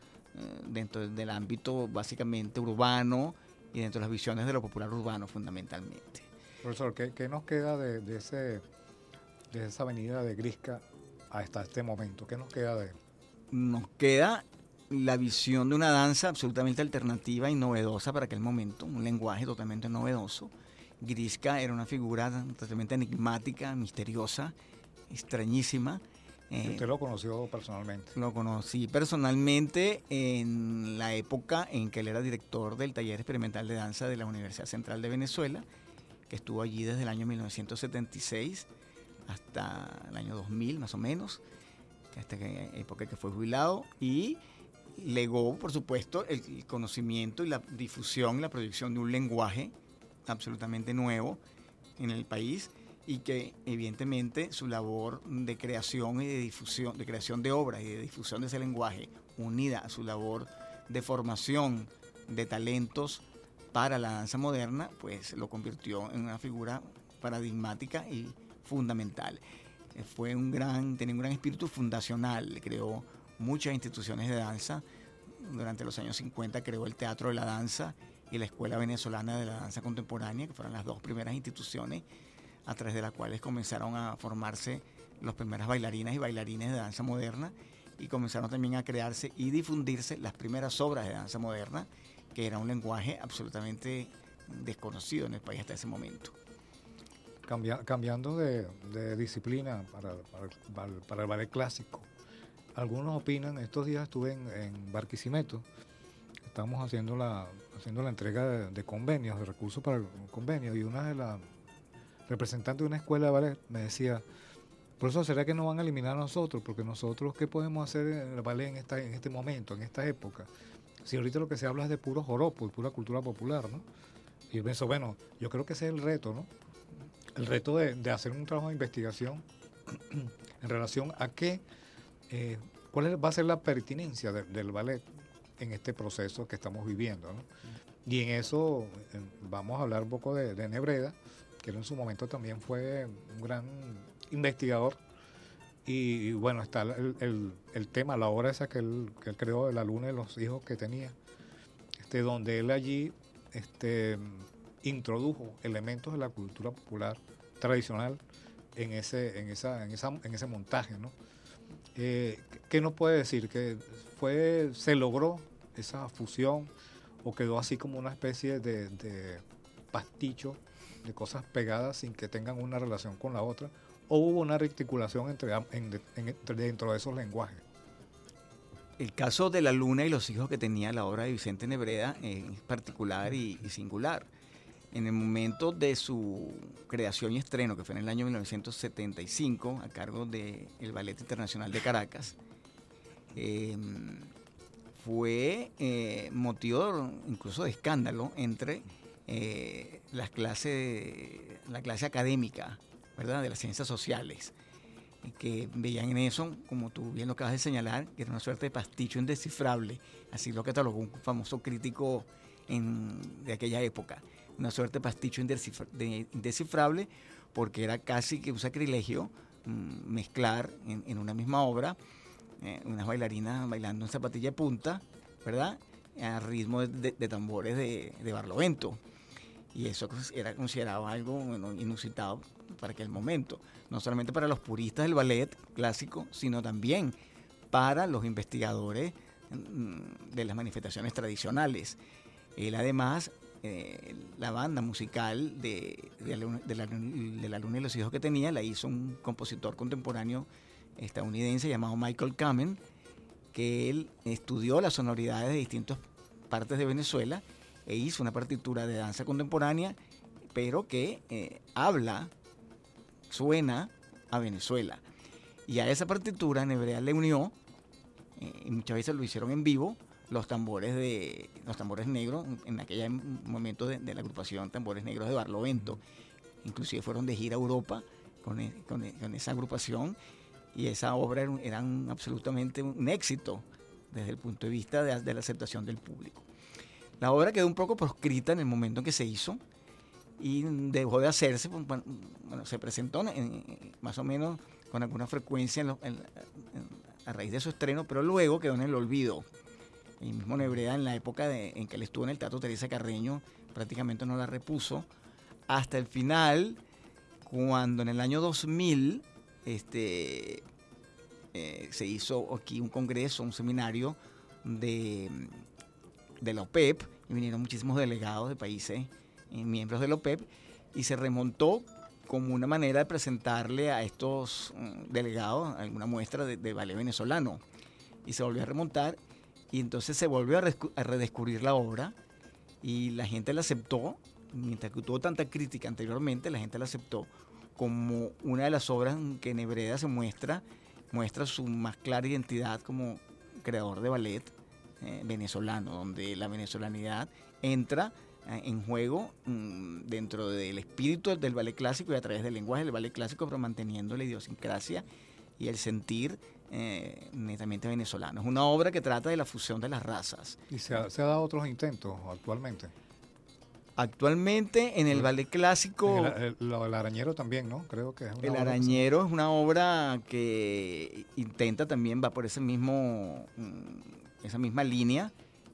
Speaker 16: dentro del ámbito básicamente urbano y dentro de las visiones de lo popular urbano fundamentalmente.
Speaker 3: Profesor, ¿qué, qué nos queda de, de, ese, de esa avenida de Grisca hasta este momento? ¿Qué nos queda de él?
Speaker 16: Nos queda la visión de una danza absolutamente alternativa y novedosa para aquel momento, un lenguaje totalmente novedoso. Grisca era una figura totalmente enigmática, misteriosa, extrañísima.
Speaker 3: ¿Usted lo conoció personalmente?
Speaker 16: Lo conocí personalmente en la época en que él era director del Taller Experimental de Danza de la Universidad Central de Venezuela, que estuvo allí desde el año mil novecientos setenta y seis hasta el año dos mil más o menos, hasta que época que fue jubilado, y legó, por supuesto, el conocimiento y la difusión y la proyección de un lenguaje absolutamente nuevo en el país, y que evidentemente su labor de creación y de difusión, de creación de obras y de difusión de ese lenguaje, unida a su labor de formación de talentos para la danza moderna, pues lo convirtió en una figura paradigmática y fundamental. Fue un gran, tenía un gran espíritu fundacional, creó muchas instituciones de danza. Durante los años cincuenta creó el Teatro de la Danza y la Escuela Venezolana de la Danza Contemporánea, que fueron las dos primeras instituciones a través de las cuales comenzaron a formarse las primeras bailarinas y bailarines de danza moderna, y comenzaron también a crearse y difundirse las primeras obras de danza moderna, que era un lenguaje absolutamente desconocido en el país hasta ese momento.
Speaker 3: Cambia, cambiando de, de disciplina para, para, para el ballet clásico, algunos opinan, estos días estuve en, en Barquisimeto, estamos haciendo la, haciendo la entrega de, de convenios, de recursos para el convenio, y una de las representantes de una escuela de ballet me decía, por eso será que no van a eliminar a nosotros, porque nosotros qué podemos hacer en el ballet en, esta, en este momento, en esta época, si ahorita lo que se habla es de puro joropo y pura cultura popular, ¿no? Y yo pienso, bueno, yo creo que ese es el reto, ¿no? El reto de, de hacer un trabajo de investigación en relación a qué, eh, cuál va a ser la pertinencia de, del ballet en este proceso que estamos viviendo, ¿no? Y en eso eh, vamos a hablar un poco de, de Nebreda, que él en su momento también fue un gran investigador, y, y bueno, está el, el, el tema, la obra esa que él, que él creó de la luna de los hijos que tenía, este, donde él allí este, introdujo elementos de la cultura popular tradicional en ese, en esa, en esa, en ese montaje, ¿no? Eh, ¿Qué nos puede decir? ¿Que fue, se logró esa fusión o quedó así como una especie de, de pasticho de cosas pegadas sin que tengan una relación con la otra, o hubo una articulación entre, en, en, entre, dentro de esos lenguajes?
Speaker 16: El caso de la luna y los hijos que tenía la obra de Vicente Nebreda es particular y, y singular. En el momento de su creación y estreno, que fue en el año mil novecientos setenta y cinco, a cargo del Ballet Internacional de Caracas, eh, fue eh, motivo incluso de escándalo entre eh, las clases, la clase académica ¿verdad?, de las ciencias sociales, que veían en eso, como tú bien lo acabas de señalar, que era una suerte de pasticho indescifrable, así lo catalogó un famoso crítico en, de aquella época, una suerte de pasticho indescifra, de, indescifrable, porque era casi que un sacrilegio mmm, mezclar en, en una misma obra eh, unas bailarinas bailando en zapatilla de punta, ¿verdad?, a ritmo de, de, de tambores de, de Barlovento. Y eso era considerado algo, bueno, inusitado para aquel momento, no solamente para los puristas del ballet clásico, sino también para los investigadores de las manifestaciones tradicionales. Él además, eh, la banda musical de, de, la, de, la, de la Luna y los Hijos que tenía, la hizo un compositor contemporáneo estadounidense llamado Michael Kamen, que él estudió las sonoridades de distintas partes de Venezuela e hizo una partitura de danza contemporánea, pero que eh, habla, suena a Venezuela. Y a esa partitura Nebrea le unió, eh, y muchas veces lo hicieron en vivo, los tambores de los tambores negros, en aquel momento de, de la agrupación Tambores Negros de Barlovento. Inclusive fueron de gira a Europa con, con, con esa agrupación, y esa obra era, era un, absolutamente un éxito desde el punto de vista de, de la aceptación del público. La obra quedó un poco proscrita en el momento en que se hizo y dejó de hacerse, bueno, se presentó en, en, más o menos con alguna frecuencia en lo, en, en, a raíz de su estreno, pero luego quedó en el olvido. El mismo Nebrea, en la época de, en que él estuvo en el Teatro Teresa Carreño, prácticamente no la repuso, hasta el final, cuando en el año dos mil este, eh, se hizo aquí un congreso, un seminario de... de la O P E P, y vinieron muchísimos delegados de países, eh, miembros de la O P E P, y se remontó como una manera de presentarle a estos um, delegados alguna muestra de, de ballet venezolano. Y se volvió a remontar, y entonces se volvió a, a redescubrir la obra, y la gente la aceptó, mientras que tuvo tanta crítica anteriormente, la gente la aceptó como una de las obras que Nebrea se muestra, muestra su más clara identidad como creador de ballet Eh, venezolano, donde la venezolanidad entra eh, en juego mmm, dentro del espíritu del ballet clásico y a través del lenguaje del ballet clásico, pero manteniendo la idiosincrasia y el sentir eh, netamente venezolano. Es una obra que trata de la fusión de las razas.
Speaker 3: ¿Y se ha, se ha dado otros intentos actualmente?
Speaker 16: Actualmente en el ballet clásico...
Speaker 3: El, el, el Arañero también, ¿no? Creo que es una
Speaker 16: El
Speaker 3: obra
Speaker 16: Arañero que se... es una obra que intenta también, va por ese mismo... Mmm, esa misma línea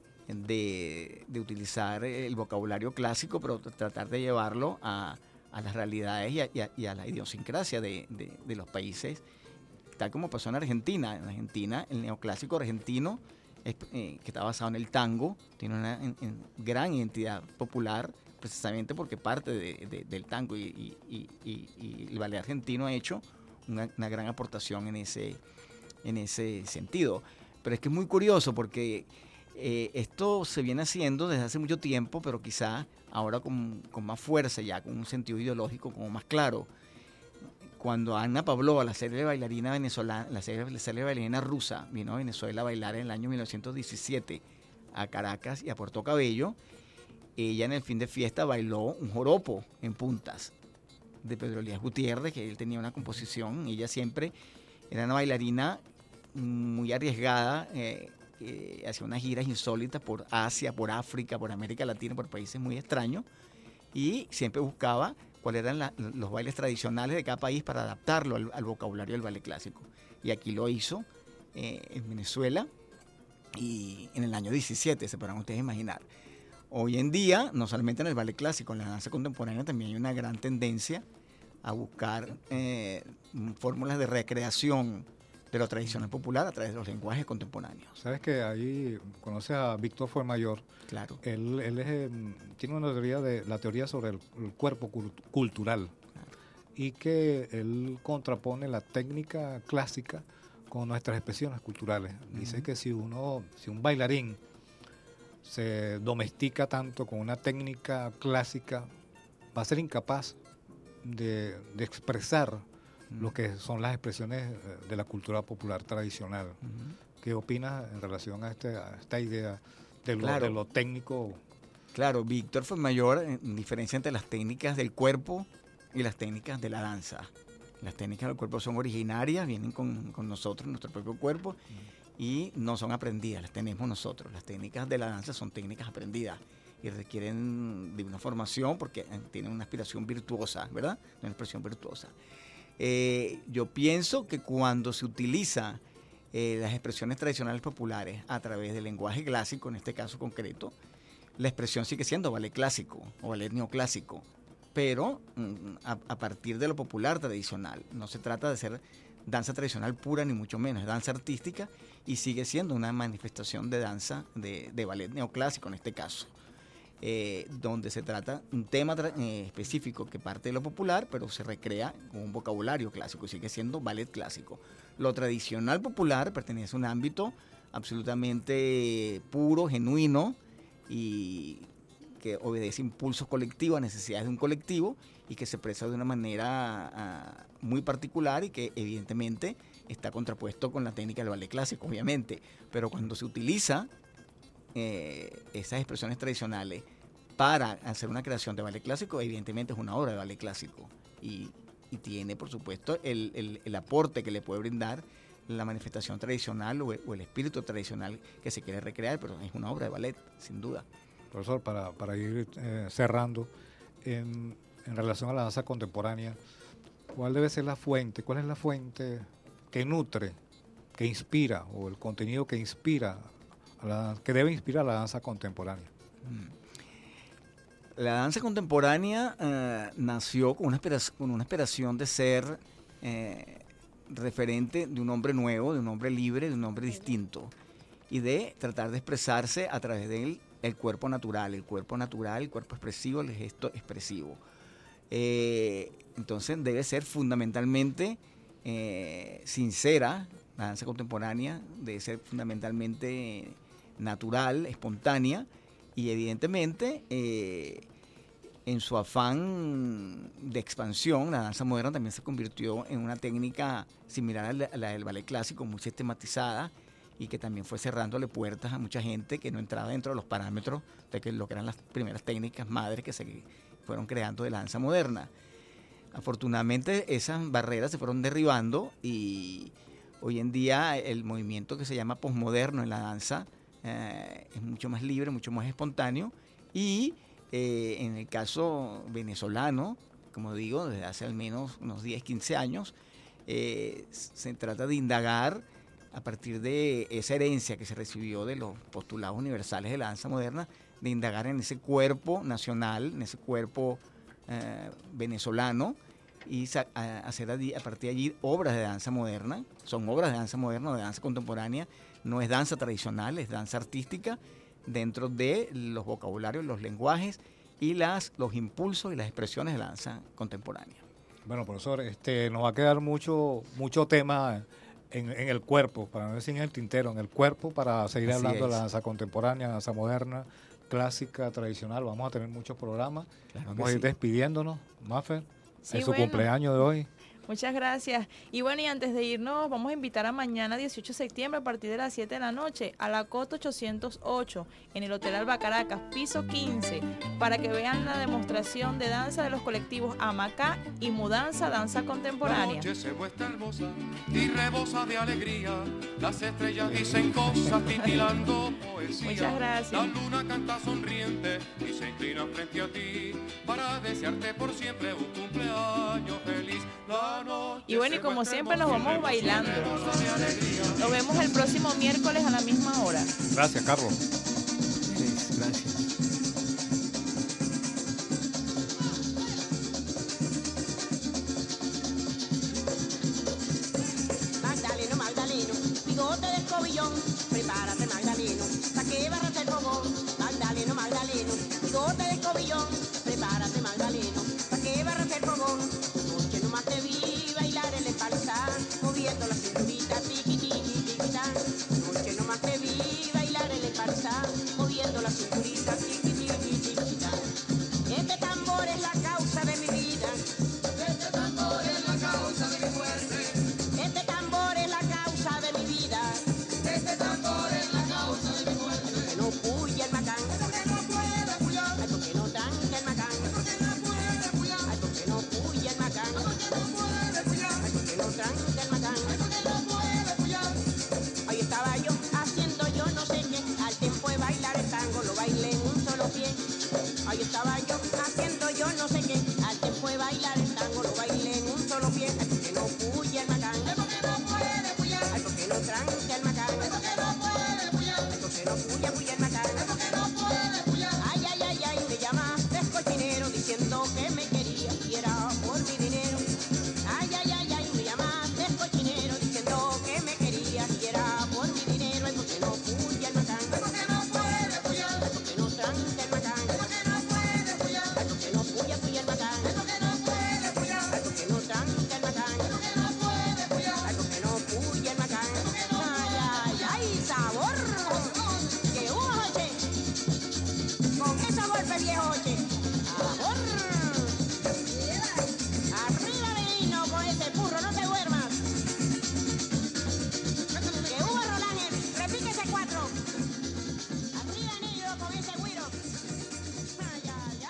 Speaker 16: de, de utilizar el vocabulario clásico, pero tratar de llevarlo a, a las realidades y a, y a, y a la idiosincrasia de, de, de los países, tal como pasó en Argentina. En Argentina, el neoclásico argentino, es, eh, que está basado en el tango, tiene una en, en gran identidad popular, precisamente porque parte de, de, del tango, y, y, y, y el ballet argentino ha hecho una, una gran aportación en ese, en ese sentido. Pero es que es muy curioso porque eh, esto se viene haciendo desde hace mucho tiempo, pero quizá ahora con, con más fuerza, ya con un sentido ideológico como más claro. Cuando Anna Pavlova, la célebre bailarina venezolana, la célebre, célebre bailarina rusa, vino a Venezuela a bailar en el año mil novecientos diecisiete a Caracas y a Puerto Cabello, ella en el fin de fiesta bailó un joropo en puntas de Pedro Elías Gutiérrez, que él tenía una composición. Ella siempre era una bailarina muy arriesgada, eh, eh, hacía unas giras insólitas por Asia, por África, por América Latina, por países muy extraños, y siempre buscaba cuáles eran la, los bailes tradicionales de cada país para adaptarlo al, al vocabulario del ballet clásico. Y aquí lo hizo eh, en Venezuela, y en el año diecisiete, se podrán ustedes imaginar. Hoy en día, no solamente en el ballet clásico, en la danza contemporánea también hay una gran tendencia a buscar eh, fórmulas de recreación de la tradición popular a través de los lenguajes contemporáneos.
Speaker 3: Sabes que ahí conoces a Víctor Fuenmayor.
Speaker 16: Claro.
Speaker 3: Él, él es, tiene una teoría de la teoría sobre el, el cuerpo cultural, claro, y que él contrapone la técnica clásica con nuestras expresiones culturales. Uh-huh. Dice que si uno, si un bailarín se domestica tanto con una técnica clásica, va a ser incapaz de, de expresar uh-huh. lo que son las expresiones de la cultura popular tradicional. Uh-huh. ¿Qué opinas en relación a, este, a esta idea de lo,
Speaker 16: claro.
Speaker 3: de lo técnico?
Speaker 16: Claro, Víctor Fuenmayor, en diferencia entre las técnicas del cuerpo y las técnicas de la danza. Las técnicas del cuerpo son originarias, vienen con, con nosotros, nuestro propio cuerpo, y no son aprendidas, las tenemos nosotros. Las técnicas de la danza son técnicas aprendidas y requieren de una formación porque tienen una aspiración virtuosa, ¿verdad? Una expresión virtuosa. Eh, yo pienso que cuando se utiliza eh, las expresiones tradicionales populares a través del lenguaje clásico, en este caso concreto, la expresión sigue siendo ballet clásico o ballet neoclásico, pero a, a partir de lo popular tradicional. No se trata de ser danza tradicional pura ni mucho menos, es danza artística y sigue siendo una manifestación de danza de, de ballet neoclásico en este caso. Eh, donde se trata un tema eh, específico que parte de lo popular, pero se recrea con un vocabulario clásico y sigue siendo ballet clásico. Lo tradicional popular pertenece a un ámbito absolutamente puro, genuino y que obedece impulsos colectivos, a necesidades de un colectivo y que se expresa de una manera uh, muy particular y que evidentemente está contrapuesto con la técnica del ballet clásico, obviamente, pero cuando se utiliza Eh, esas expresiones tradicionales para hacer una creación de ballet clásico, evidentemente es una obra de ballet clásico y, y tiene por supuesto el, el, el aporte que le puede brindar la manifestación tradicional o el, o el espíritu tradicional que se quiere recrear, pero es una obra de ballet, sin duda.
Speaker 3: Profesor, para, para ir eh, cerrando, en, en relación a la danza contemporánea, ¿cuál debe ser la fuente? ¿Cuál es la fuente que nutre, que inspira, o el contenido que inspira a la, que debe inspirar a la danza contemporánea?
Speaker 16: La danza contemporánea eh, nació con una, esperación, con una aspiración de ser eh, referente de un hombre nuevo, de un hombre libre, de un hombre distinto, y de tratar de expresarse a través del el cuerpo natural, el cuerpo natural, el cuerpo expresivo, el gesto expresivo. Eh, entonces debe ser fundamentalmente eh, sincera. La danza contemporánea debe ser fundamentalmente natural, espontánea, y evidentemente eh, en su afán de expansión, la danza moderna también se convirtió en una técnica similar a la, a la del ballet clásico, muy sistematizada, y que también fue cerrándole puertas a mucha gente que no entraba dentro de los parámetros de que lo que eran las primeras técnicas madres que se fueron creando de la danza moderna. Afortunadamente esas barreras se fueron derribando y hoy en día el movimiento que se llama posmoderno en la danza eh, es mucho más libre, mucho más espontáneo, y eh, en el caso venezolano, como digo, desde hace al menos unos diez, quince años, eh, se trata de indagar a partir de esa herencia que se recibió de los postulados universales de la danza moderna, de indagar en ese cuerpo nacional, en ese cuerpo eh, venezolano, y a hacer a partir de allí obras de danza moderna. Son obras de danza moderna o de danza contemporánea, no es danza tradicional, es danza artística dentro de los vocabularios, los lenguajes y las, los impulsos y las expresiones de la danza contemporánea.
Speaker 3: Bueno, profesor, este, nos va a quedar mucho, mucho tema en, en el cuerpo, para no decir en el tintero, en el cuerpo, para seguir
Speaker 16: Así
Speaker 3: hablando
Speaker 16: es.
Speaker 3: de la danza contemporánea, danza moderna, clásica, tradicional. Vamos a tener muchos programas.
Speaker 16: Claro
Speaker 3: Vamos
Speaker 16: que
Speaker 3: a ir
Speaker 16: sí.
Speaker 3: despidiéndonos, Mafer,
Speaker 2: Sí,
Speaker 3: en su
Speaker 2: bueno.
Speaker 3: cumpleaños de hoy.
Speaker 2: Muchas gracias. Y bueno, y antes de irnos, vamos a invitar a mañana, dieciocho de septiembre, a partir de las siete de la noche, a la Cota ochocientos ocho, en el Hotel Alba Caracas, piso quince, para que vean la demostración de danza de los colectivos Amacá y Mudanza Danza
Speaker 15: La
Speaker 2: Contemporánea.
Speaker 15: noche se muestra hermosa y rebosa de alegría. Las estrellas dicen cosas titilando poesía.
Speaker 2: Muchas gracias.
Speaker 15: La luna canta sonriente y se inclina frente a ti para desearte por siempre un cumpleaños feliz. La noche
Speaker 2: Y bueno, y
Speaker 15: se
Speaker 2: como
Speaker 15: muestra
Speaker 2: siempre nos
Speaker 15: hermosa y
Speaker 2: vamos bailando.
Speaker 15: rebosa de alegría.
Speaker 2: Nos vemos el próximo miércoles a la misma hora.
Speaker 3: Gracias, Carlos.
Speaker 16: Sí, gracias.
Speaker 17: Magdaleno, Magdaleno, bigote de escobillón, prepárate Magdaleno, pa' que barras el fogón. Magdaleno, Magdaleno, bigote de escobillón, prepárate Magdaleno, pa' que barras el fogón. Noche nomás te vi bailar el espalzar, moviendo la cinturita, tiqui, tiqui, tiquitá. Noche nomás te vi bailar el espalzar, moviendo la cinturita, tiqui, tiqui, tiquitá. Este tambor es la causa de mi vida, este tambor es la causa de mi muerte. Este tambor es la causa de mi vida. Este tambor es la causa pues viejoche. ¡Amor! Arriba Benigno con ese burro, no te duermas. Que hubo Roland, repite ese cuatro. Arriba Negro con ese güiro. Ay, ay,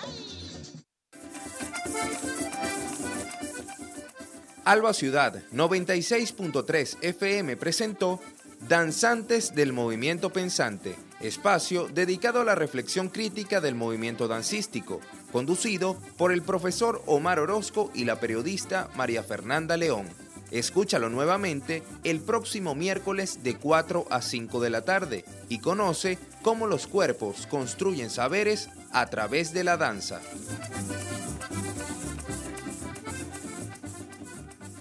Speaker 17: ay.
Speaker 1: Alba Ciudad noventa y seis punto tres F M presentó Danzantes del Movimiento Pensante, espacio dedicado a la reflexión crítica del movimiento dancístico, conducido por el profesor Omar Orozco y la periodista María Fernanda León. Escúchalo nuevamente el próximo miércoles de cuatro a cinco de la tarde y conoce cómo los cuerpos construyen saberes a través de la danza.